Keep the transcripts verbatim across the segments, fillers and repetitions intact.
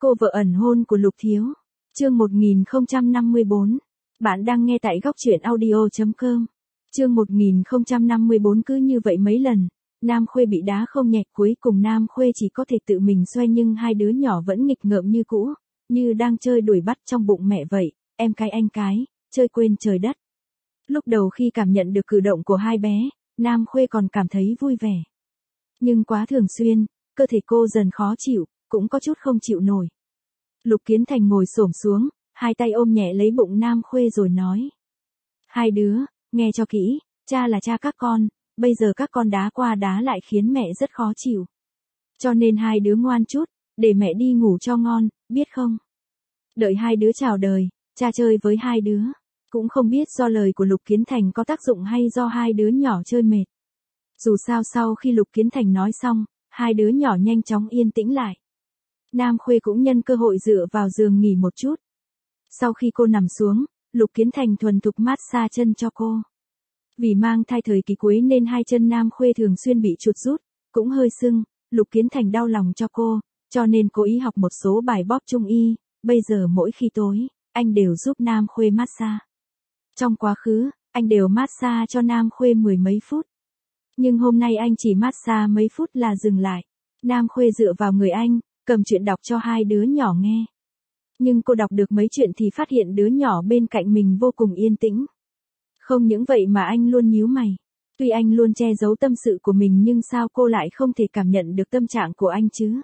Cô vợ ẩn hôn của Lục Thiếu. Chương một nghìn không trăm năm mươi bốn. Bạn đang nghe tại góc truyện audio chấm com. Chương một nghìn không trăm năm mươi bốn. Cứ như vậy mấy lần, Nam Khuê bị đá không nhẹ, cuối cùng Nam Khuê chỉ có thể tự mình xoay, nhưng hai đứa nhỏ vẫn nghịch ngợm như cũ, như đang chơi đuổi bắt trong bụng mẹ vậy, em cái anh cái, chơi quên trời đất. Lúc đầu khi cảm nhận được cử động của hai bé, Nam Khuê còn cảm thấy vui vẻ. Nhưng quá thường xuyên, cơ thể cô dần khó chịu, cũng có chút không chịu nổi. Lục Kiến Thành ngồi xổm xuống, hai tay ôm nhẹ lấy bụng Nam Khuê rồi nói. Hai đứa, nghe cho kỹ, cha là cha các con, bây giờ các con đá qua đá lại khiến mẹ rất khó chịu. Cho nên hai đứa ngoan chút, để mẹ đi ngủ cho ngon, biết không? Đợi hai đứa chào đời, cha chơi với hai đứa. Cũng không biết do lời của Lục Kiến Thành có tác dụng hay do hai đứa nhỏ chơi mệt. Dù sao sau khi Lục Kiến Thành nói xong, hai đứa nhỏ nhanh chóng yên tĩnh lại. Nam Khuê cũng nhân cơ hội dựa vào giường nghỉ một chút. Sau khi cô nằm xuống, Lục Kiến Thành thuần thục massage chân cho cô. Vì mang thai thời kỳ cuối nên hai chân Nam Khuê thường xuyên bị chuột rút, cũng hơi sưng, Lục Kiến Thành đau lòng cho cô, cho nên cố ý học một số bài bóp trung y, bây giờ mỗi khi tối, anh đều giúp Nam Khuê massage. Trong quá khứ, anh đều massage cho Nam Khuê mười mấy phút. Nhưng hôm nay anh chỉ massage mấy phút là dừng lại. Nam Khuê dựa vào người anh, cầm chuyện đọc cho hai đứa nhỏ nghe. Nhưng cô đọc được mấy chuyện thì phát hiện đứa nhỏ bên cạnh mình vô cùng yên tĩnh. Không những vậy mà anh luôn nhíu mày. Tuy anh luôn che giấu tâm sự của mình nhưng sao cô lại không thể cảm nhận được tâm trạng của anh chứ?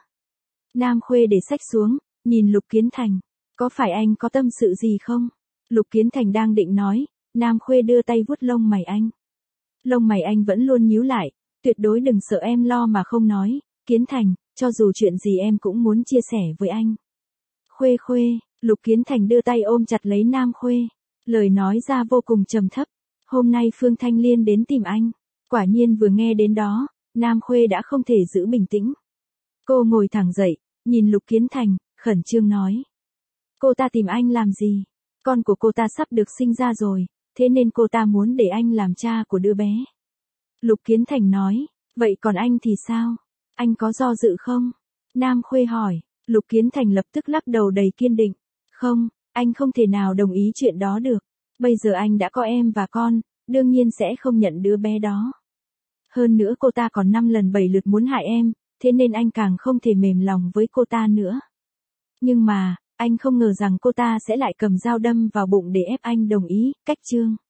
Nam Khuê để sách xuống, nhìn Lục Kiến Thành. Có phải anh có tâm sự gì không? Lục Kiến Thành đang định nói, Nam Khuê đưa tay vuốt lông mày anh. Lông mày anh vẫn luôn nhíu lại, tuyệt đối đừng sợ em lo mà không nói, Kiến Thành, cho dù chuyện gì em cũng muốn chia sẻ với anh. Khuê Khuê, Lục Kiến Thành đưa tay ôm chặt lấy Nam Khuê, lời nói ra vô cùng trầm thấp, hôm nay Phương Thanh Liên đến tìm anh. Quả nhiên vừa nghe đến đó, Nam Khuê đã không thể giữ bình tĩnh. Cô ngồi thẳng dậy, nhìn Lục Kiến Thành, khẩn trương nói. Cô ta tìm anh làm gì? Con của cô ta sắp được sinh ra rồi, thế nên cô ta muốn để anh làm cha của đứa bé. Lục Kiến Thành nói, vậy còn anh thì sao? Anh có do dự không? Nam Khuê hỏi, Lục Kiến Thành lập tức lắc đầu đầy kiên định. Không, anh không thể nào đồng ý chuyện đó được. Bây giờ anh đã có em và con, đương nhiên sẽ không nhận đứa bé đó. Hơn nữa cô ta còn năm lần bảy lượt muốn hại em, thế nên anh càng không thể mềm lòng với cô ta nữa. Nhưng mà, anh không ngờ rằng cô ta sẽ lại cầm dao đâm vào bụng để ép anh đồng ý, cách chương.